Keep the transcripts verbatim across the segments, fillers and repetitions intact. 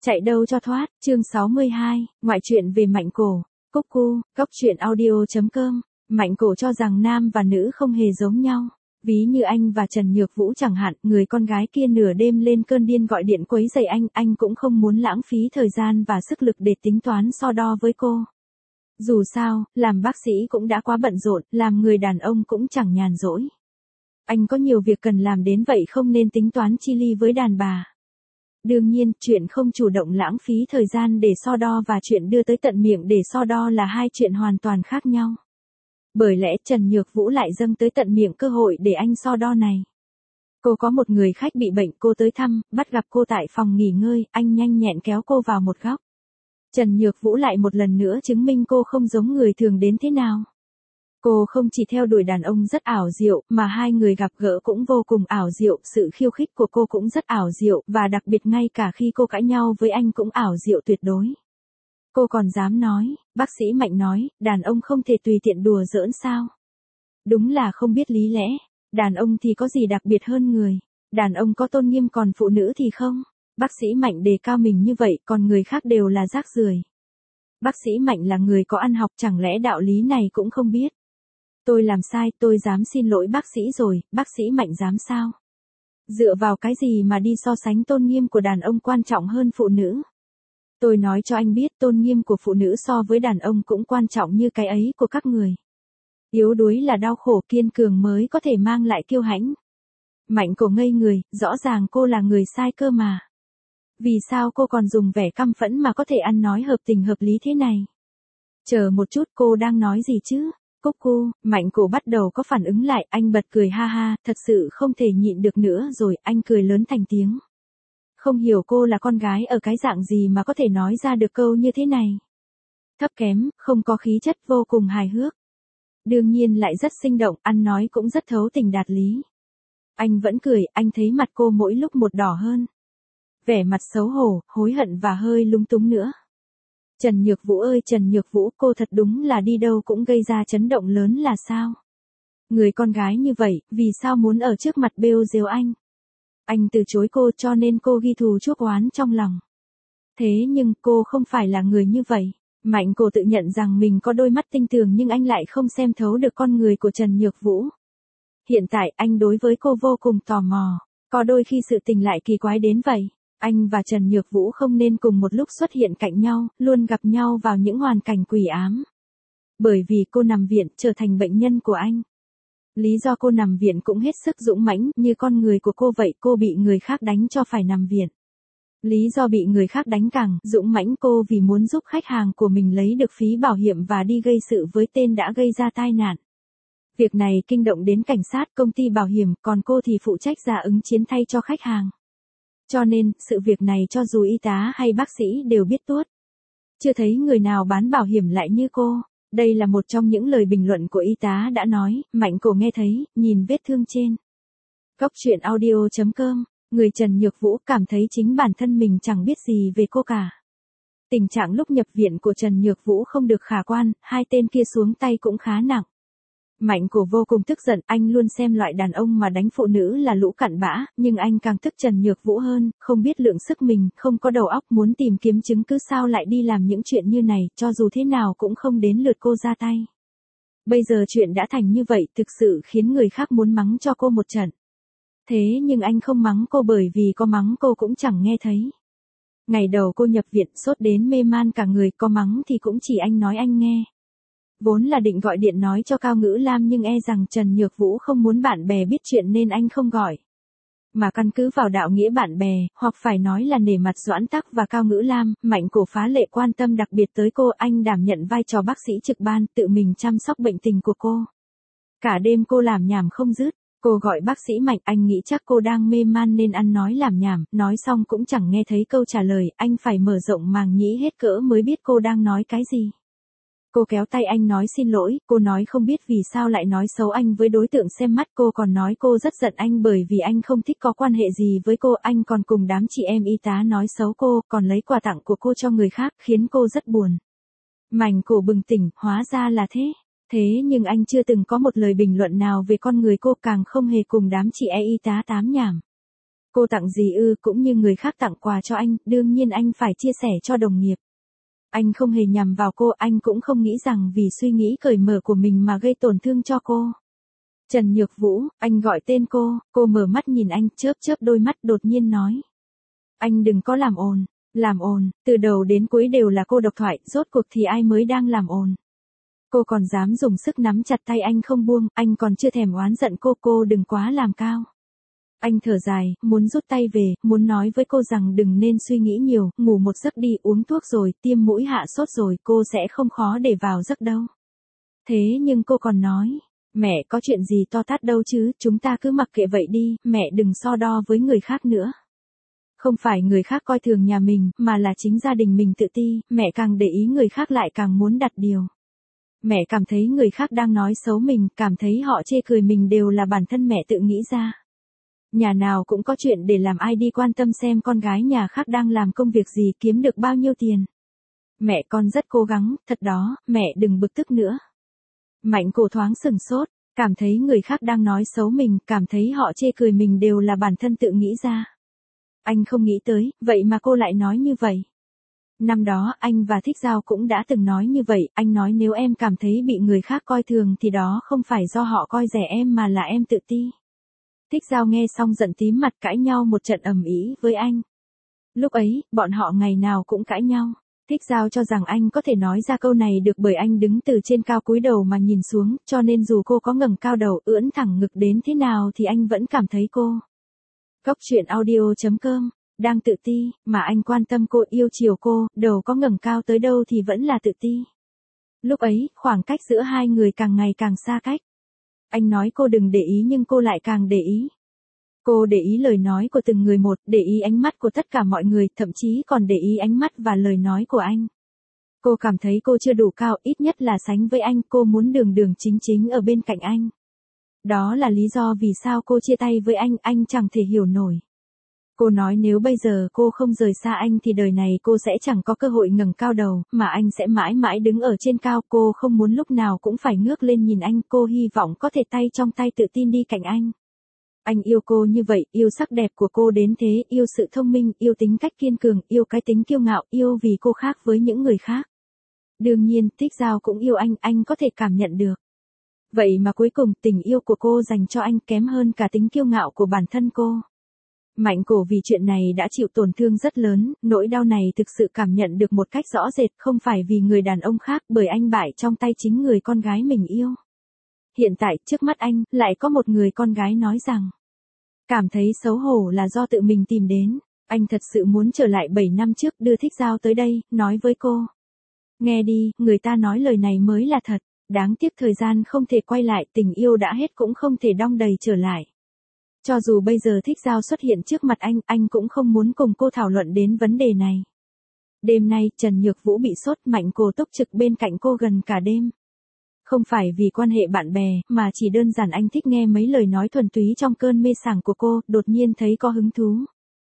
Chạy đâu cho thoát, chương sáu mươi hai, ngoại truyện về Mạnh Cổ, Cúc Cu, góc truyện audio chấm com. Mạnh Cổ cho rằng nam và nữ không hề giống nhau. Ví như anh và Trần Nhược Vũ chẳng hạn, người con gái kia nửa đêm lên cơn điên gọi điện quấy rầy anh, anh cũng không muốn lãng phí thời gian và sức lực để tính toán so đo với cô. Dù sao, làm bác sĩ cũng đã quá bận rộn, làm người đàn ông cũng chẳng nhàn rỗi. Anh có nhiều việc cần làm đến vậy không nên tính toán chi ly với đàn bà. Đương nhiên, chuyện không chủ động lãng phí thời gian để so đo và chuyện đưa tới tận miệng để so đo là hai chuyện hoàn toàn khác nhau. Bởi lẽ Trần Nhược Vũ lại dâng tới tận miệng cơ hội để anh so đo này. Cô có một người khách bị bệnh, cô tới thăm, bắt gặp cô tại phòng nghỉ ngơi, anh nhanh nhẹn kéo cô vào một góc. Trần Nhược Vũ lại một lần nữa chứng minh cô không giống người thường đến thế nào. Cô không chỉ theo đuổi đàn ông rất ảo diệu, mà hai người gặp gỡ cũng vô cùng ảo diệu, sự khiêu khích của cô cũng rất ảo diệu, và đặc biệt ngay cả khi cô cãi nhau với anh cũng ảo diệu tuyệt đối. Cô còn dám nói, bác sĩ Mạnh nói, đàn ông không thể tùy tiện đùa giỡn sao? Đúng là không biết lý lẽ, đàn ông thì có gì đặc biệt hơn người, đàn ông có tôn nghiêm còn phụ nữ thì không. Bác sĩ Mạnh đề cao mình như vậy, còn người khác đều là rác rưởi. Bác sĩ Mạnh là người có ăn học, chẳng lẽ đạo lý này cũng không biết? Tôi làm sai, tôi dám xin lỗi bác sĩ rồi, bác sĩ Mạnh dám sao? Dựa vào cái gì mà đi so sánh tôn nghiêm của đàn ông quan trọng hơn phụ nữ? Tôi nói cho anh biết tôn nghiêm của phụ nữ so với đàn ông cũng quan trọng như cái ấy của các người. Yếu đuối là đau khổ, kiên cường mới có thể mang lại kiêu hãnh. Mạnh Cổ ngây người, rõ ràng cô là người sai cơ mà. Vì sao cô còn dùng vẻ căm phẫn mà có thể ăn nói hợp tình hợp lý thế này? Chờ một chút, cô đang nói gì chứ? Cúc Cu, Mạnh Cổ bắt đầu có phản ứng lại, anh bật cười ha ha, thật sự không thể nhịn được nữa rồi, anh cười lớn thành tiếng. Không hiểu cô là con gái ở cái dạng gì mà có thể nói ra được câu như thế này. Thấp kém, không có khí chất, vô cùng hài hước. Đương nhiên lại rất sinh động, ăn nói cũng rất thấu tình đạt lý. Anh vẫn cười, anh thấy mặt cô mỗi lúc một đỏ hơn. Vẻ mặt xấu hổ, hối hận và hơi lúng túng nữa. Trần Nhược Vũ ơi Trần Nhược Vũ, cô thật đúng là đi đâu cũng gây ra chấn động lớn là sao? Người con gái như vậy, vì sao muốn ở trước mặt bêu rếu anh? Anh từ chối cô cho nên cô ghi thù chuốc oán trong lòng. Thế nhưng cô không phải là người như vậy. Mạnh Cổ tự nhận rằng mình có đôi mắt tinh tường nhưng anh lại không xem thấu được con người của Trần Nhược Vũ. Hiện tại anh đối với cô vô cùng tò mò. Có đôi khi sự tình lại kỳ quái đến vậy. Anh và Trần Nhược Vũ không nên cùng một lúc xuất hiện cạnh nhau, luôn gặp nhau vào những hoàn cảnh quỷ ám. Bởi vì cô nằm viện, trở thành bệnh nhân của anh. Lý do cô nằm viện cũng hết sức dũng mãnh, như con người của cô vậy, cô bị người khác đánh cho phải nằm viện. Lý do bị người khác đánh càng dũng mãnh cô vì muốn giúp khách hàng của mình lấy được phí bảo hiểm và đi gây sự với tên đã gây ra tai nạn. Việc này kinh động đến cảnh sát, công ty bảo hiểm, còn cô thì phụ trách ra ứng chiến thay cho khách hàng. Cho nên, sự việc này cho dù y tá hay bác sĩ đều biết tuốt. Chưa thấy người nào bán bảo hiểm lại như cô. Đây là một trong những lời bình luận của y tá đã nói, Mạnh Cổ nghe thấy, nhìn vết thương trên. Góc truyện audio chấm com, người Trần Nhược Vũ cảm thấy chính bản thân mình chẳng biết gì về cô cả. Tình trạng lúc nhập viện của Trần Nhược Vũ không được khả quan, hai tên kia xuống tay cũng khá nặng. Mạnh Cổ vô cùng tức giận, anh luôn xem loại đàn ông mà đánh phụ nữ là lũ cặn bã, nhưng anh càng tức Trần Nhược Vũ hơn, không biết lượng sức mình, không có đầu óc, muốn tìm kiếm chứng cứ sao lại đi làm những chuyện như này, cho dù thế nào cũng không đến lượt cô ra tay. Bây giờ chuyện đã thành như vậy, thực sự khiến người khác muốn mắng cho cô một trận. Thế nhưng anh không mắng cô bởi vì có mắng cô cũng chẳng nghe thấy. Ngày đầu cô nhập viện, sốt đến mê man cả người, có mắng thì cũng chỉ anh nói anh nghe. Vốn là định gọi điện nói cho Cao Ngữ Lam nhưng e rằng Trần Nhược Vũ không muốn bạn bè biết chuyện nên anh không gọi. Mà căn cứ vào đạo nghĩa bạn bè, hoặc phải nói là nể mặt Doãn Tắc và Cao Ngữ Lam, Mạnh Cổ phá lệ quan tâm đặc biệt tới cô, anh đảm nhận vai trò bác sĩ trực ban, tự mình chăm sóc bệnh tình của cô. Cả đêm cô làm nhảm không dứt, cô gọi bác sĩ Mạnh, anh nghĩ chắc cô đang mê man nên ăn nói làm nhảm, nói xong cũng chẳng nghe thấy câu trả lời, anh phải mở rộng màng nhĩ hết cỡ mới biết cô đang nói cái gì. Cô kéo tay anh nói xin lỗi, cô nói không biết vì sao lại nói xấu anh với đối tượng xem mắt, cô còn nói cô rất giận anh bởi vì anh không thích có quan hệ gì với cô, anh còn cùng đám chị em y tá nói xấu cô, còn lấy quà tặng của cô cho người khác, khiến cô rất buồn. Mạnh Cổ bừng tỉnh, hóa ra là thế. Thế nhưng anh chưa từng có một lời bình luận nào về con người cô, càng không hề cùng đám chị em y tá tám nhảm. Cô tặng gì ư, cũng như người khác tặng quà cho anh, đương nhiên anh phải chia sẻ cho đồng nghiệp. Anh không hề nhằm vào cô, anh cũng không nghĩ rằng vì suy nghĩ cởi mở của mình mà gây tổn thương cho cô. Trần Nhược Vũ, anh gọi tên cô, cô mở mắt nhìn anh, chớp chớp đôi mắt đột nhiên nói. Anh đừng có làm ồn, làm ồn, từ đầu đến cuối đều là cô độc thoại, rốt cuộc thì ai mới đang làm ồn. Cô còn dám dùng sức nắm chặt tay anh không buông, anh còn chưa thèm oán giận cô, cô đừng quá làm cao. Anh thở dài, muốn rút tay về, muốn nói với cô rằng đừng nên suy nghĩ nhiều, ngủ một giấc đi, uống thuốc rồi, tiêm mũi hạ sốt rồi, cô sẽ không khó để vào giấc đâu. Thế nhưng cô còn nói, mẹ có chuyện gì to tát đâu chứ, chúng ta cứ mặc kệ vậy đi, mẹ đừng so đo với người khác nữa. Không phải người khác coi thường nhà mình, mà là chính gia đình mình tự ti, mẹ càng để ý người khác lại càng muốn đặt điều. Mẹ cảm thấy người khác đang nói xấu mình, cảm thấy họ chê cười mình đều là bản thân mẹ tự nghĩ ra. Nhà nào cũng có chuyện để làm, ai đi quan tâm xem con gái nhà khác đang làm công việc gì, kiếm được bao nhiêu tiền. Mẹ con rất cố gắng, thật đó, mẹ đừng bực tức nữa. Mạnh Cổ thoáng sừng sốt, cảm thấy người khác đang nói xấu mình, cảm thấy họ chê cười mình đều là bản thân tự nghĩ ra. Anh không nghĩ tới, vậy mà cô lại nói như vậy. Năm đó anh và Thích Giao cũng đã từng nói như vậy, anh nói nếu em cảm thấy bị người khác coi thường thì đó không phải do họ coi rẻ em mà là em tự ti. Thích Giao nghe xong giận tím mặt, cãi nhau một trận ầm ĩ với anh. Lúc ấy, bọn họ ngày nào cũng cãi nhau. Thích Giao cho rằng anh có thể nói ra câu này được bởi anh đứng từ trên cao cúi đầu mà nhìn xuống, cho nên dù cô có ngẩng cao đầu ưỡn thẳng ngực đến thế nào thì anh vẫn cảm thấy cô. Góc truyện audio chấm com, đang tự ti, mà anh quan tâm cô, yêu chiều cô, đầu có ngẩng cao tới đâu thì vẫn là tự ti. Lúc ấy, khoảng cách giữa hai người càng ngày càng xa cách. Anh nói cô đừng để ý nhưng cô lại càng để ý. Cô để ý lời nói của từng người một, để ý ánh mắt của tất cả mọi người, thậm chí còn để ý ánh mắt và lời nói của anh. Cô cảm thấy cô chưa đủ cao, ít nhất là sánh với anh, cô muốn đường đường chính chính ở bên cạnh anh. Đó là lý do vì sao cô chia tay với anh, anh chẳng thể hiểu nổi. Cô nói nếu bây giờ cô không rời xa anh thì đời này cô sẽ chẳng có cơ hội ngẩng cao đầu, mà anh sẽ mãi mãi đứng ở trên cao. Cô không muốn lúc nào cũng phải ngước lên nhìn anh, cô hy vọng có thể tay trong tay tự tin đi cạnh anh. Anh yêu cô như vậy, yêu sắc đẹp của cô đến thế, yêu sự thông minh, yêu tính cách kiên cường, yêu cái tính kiêu ngạo, yêu vì cô khác với những người khác. Đương nhiên, Thích Giao cũng yêu anh, anh có thể cảm nhận được. Vậy mà cuối cùng tình yêu của cô dành cho anh kém hơn cả tính kiêu ngạo của bản thân cô. Mạnh Cổ vì chuyện này đã chịu tổn thương rất lớn, nỗi đau này thực sự cảm nhận được một cách rõ rệt, không phải vì người đàn ông khác, bởi anh bại trong tay chính người con gái mình yêu. Hiện tại, trước mắt anh, lại có một người con gái nói rằng, cảm thấy xấu hổ là do tự mình tìm đến. Anh thật sự muốn trở lại bảy năm trước, đưa Thích Giao tới đây, nói với cô. Nghe đi, người ta nói lời này mới là thật, đáng tiếc thời gian không thể quay lại, tình yêu đã hết cũng không thể đong đầy trở lại. Cho dù bây giờ Thích Giao xuất hiện trước mặt anh, anh cũng không muốn cùng cô thảo luận đến vấn đề này. Đêm nay, Trần Nhược Vũ bị sốt, Mạnh Cổ túc trực bên cạnh cô gần cả đêm. Không phải vì quan hệ bạn bè, mà chỉ đơn giản anh thích nghe mấy lời nói thuần túy trong cơn mê sảng của cô, đột nhiên thấy có hứng thú.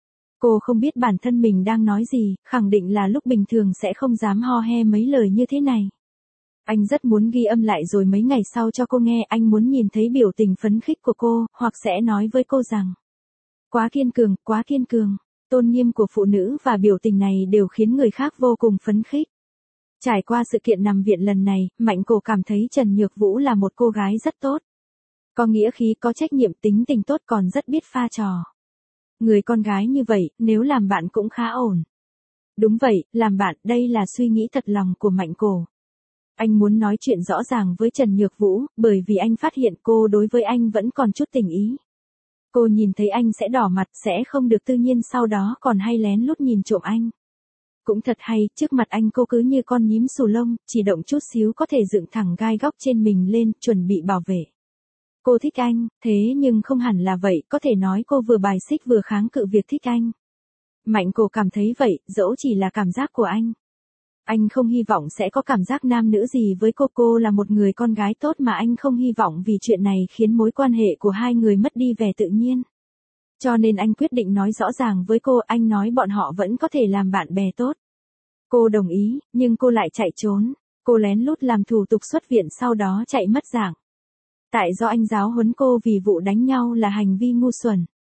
Cô không biết bản thân mình đang nói gì, khẳng định là lúc bình thường sẽ không dám ho he mấy lời như thế này. Anh rất muốn ghi âm lại rồi mấy ngày sau cho cô nghe, anh muốn nhìn thấy biểu tình phấn khích của cô, hoặc sẽ nói với cô rằng, quá kiên cường, quá kiên cường, tôn nghiêm của phụ nữ và biểu tình này đều khiến người khác vô cùng phấn khích. Trải qua sự kiện nằm viện lần này, Mạnh Cổ cảm thấy Trần Nhược Vũ là một cô gái rất tốt. Có nghĩa khí, có trách nhiệm, tính tình tốt, còn rất biết pha trò. Người con gái như vậy, nếu làm bạn cũng khá ổn. Đúng vậy, làm bạn, đây là suy nghĩ thật lòng của Mạnh Cổ. Anh muốn nói chuyện rõ ràng với Trần Nhược Vũ, bởi vì anh phát hiện cô đối với anh vẫn còn chút tình ý. Cô nhìn thấy anh sẽ đỏ mặt, sẽ không được tự nhiên, sau đó còn hay lén lút nhìn trộm anh. Cũng thật hay, trước mặt anh cô cứ như con nhím xù lông, chỉ động chút xíu có thể dựng thẳng gai góc trên mình lên, chuẩn bị bảo vệ. Cô thích anh, thế nhưng không hẳn là vậy, có thể nói cô vừa bài xích vừa kháng cự việc thích anh. Mạnh Cổ cảm thấy vậy, dẫu chỉ là cảm giác của anh. Anh không hy vọng sẽ có cảm giác nam nữ gì với cô, cô là một người con gái tốt mà anh không hy vọng vì chuyện này khiến mối quan hệ của hai người mất đi vẻ tự nhiên. Cho nên anh quyết định nói rõ ràng với cô, anh nói bọn họ vẫn có thể làm bạn bè tốt. Cô đồng ý, nhưng cô lại chạy trốn. Cô lén lút làm thủ tục xuất viện sau đó chạy mất dạng. Tại do anh giáo huấn cô vì vụ đánh nhau là hành vi ngu xuẩn.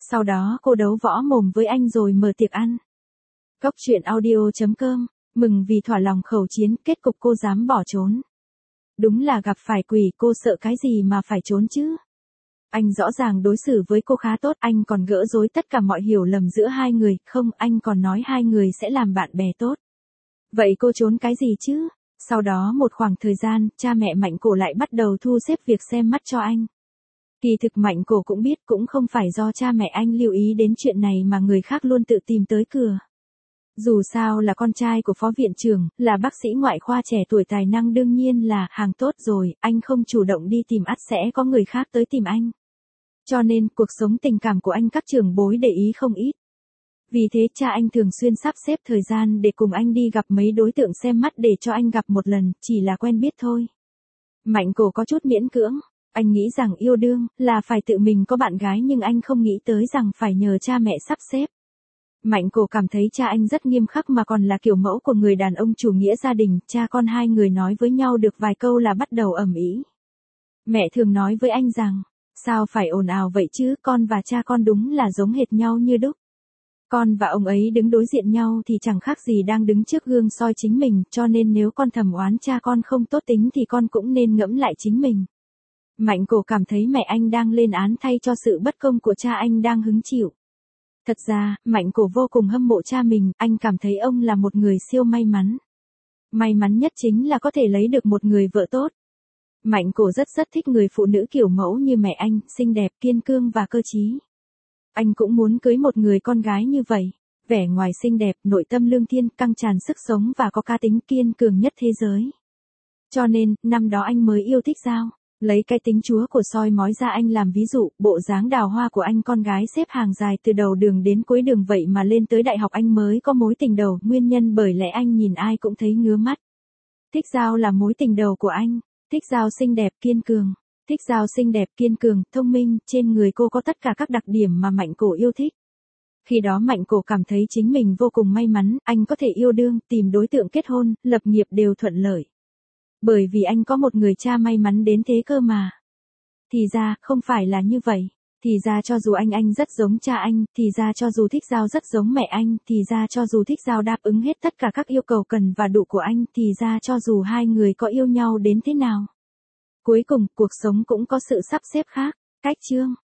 Sau đó cô đấu võ mồm với anh rồi mở tiệc ăn. Cốc truyện audio chấm com, mừng vì thỏa lòng khẩu chiến, kết cục cô dám bỏ trốn. Đúng là gặp phải quỷ, cô sợ cái gì mà phải trốn chứ? Anh rõ ràng đối xử với cô khá tốt, anh còn gỡ rối tất cả mọi hiểu lầm giữa hai người, không, anh còn nói hai người sẽ làm bạn bè tốt. Vậy cô trốn cái gì chứ? Sau đó một khoảng thời gian, cha mẹ Mạnh Cổ lại bắt đầu thu xếp việc xem mắt cho anh. Kỳ thực Mạnh Cổ cũng biết cũng không phải do cha mẹ anh lưu ý đến chuyện này mà người khác luôn tự tìm tới cửa. Dù sao là con trai của phó viện trưởng, là bác sĩ ngoại khoa trẻ tuổi tài năng đương nhiên là hàng tốt rồi, anh không chủ động đi tìm ắt sẽ có người khác tới tìm anh. Cho nên cuộc sống tình cảm của anh các trưởng bối để ý không ít. Vì thế cha anh thường xuyên sắp xếp thời gian để cùng anh đi gặp mấy đối tượng xem mắt để cho anh gặp một lần, chỉ là quen biết thôi. Mạnh Cổ có chút miễn cưỡng, anh nghĩ rằng yêu đương là phải tự mình có bạn gái nhưng anh không nghĩ tới rằng phải nhờ cha mẹ sắp xếp. Mạnh Cổ cảm thấy cha anh rất nghiêm khắc mà còn là kiểu mẫu của người đàn ông chủ nghĩa gia đình, cha con hai người nói với nhau được vài câu là bắt đầu ầm ĩ. Mẹ thường nói với anh rằng, sao phải ồn ào vậy chứ, con và cha con đúng là giống hệt nhau như đúc. Con và ông ấy đứng đối diện nhau thì chẳng khác gì đang đứng trước gương soi chính mình, cho nên nếu con thầm oán cha con không tốt tính thì con cũng nên ngẫm lại chính mình. Mạnh Cổ cảm thấy mẹ anh đang lên án thay cho sự bất công của cha anh đang hứng chịu. Thật ra, Mạnh Cổ vô cùng hâm mộ cha mình, anh cảm thấy ông là một người siêu may mắn. May mắn nhất chính là có thể lấy được một người vợ tốt. Mạnh Cổ rất rất thích người phụ nữ kiểu mẫu như mẹ anh, xinh đẹp, kiên cương và cơ trí. Anh cũng muốn cưới một người con gái như vậy, vẻ ngoài xinh đẹp, nội tâm lương thiện, căng tràn sức sống và có cá tính kiên cường nhất thế giới. Cho nên, năm đó anh mới yêu thích Giao. Lấy cái tính chúa của soi mói ra anh làm ví dụ, bộ dáng đào hoa của anh con gái xếp hàng dài từ đầu đường đến cuối đường vậy mà lên tới đại học anh mới có mối tình đầu, nguyên nhân bởi lẽ anh nhìn ai cũng thấy ngứa mắt. Thích Giao là mối tình đầu của anh, thích Giao xinh đẹp kiên cường, thích Giao xinh đẹp kiên cường, thông minh, trên người cô có tất cả các đặc điểm mà Mạnh Cổ yêu thích. Khi đó Mạnh Cổ cảm thấy chính mình vô cùng may mắn, anh có thể yêu đương, tìm đối tượng kết hôn, lập nghiệp đều thuận lợi. Bởi vì anh có một người cha may mắn đến thế cơ mà. Thì ra, không phải là như vậy. Thì ra cho dù anh anh rất giống cha anh, thì ra cho dù thích Giao rất giống mẹ anh, thì ra cho dù thích Giao đáp ứng hết tất cả các yêu cầu cần và đủ của anh, thì ra cho dù hai người có yêu nhau đến thế nào. Cuối cùng, cuộc sống cũng có sự sắp xếp khác. Cách chương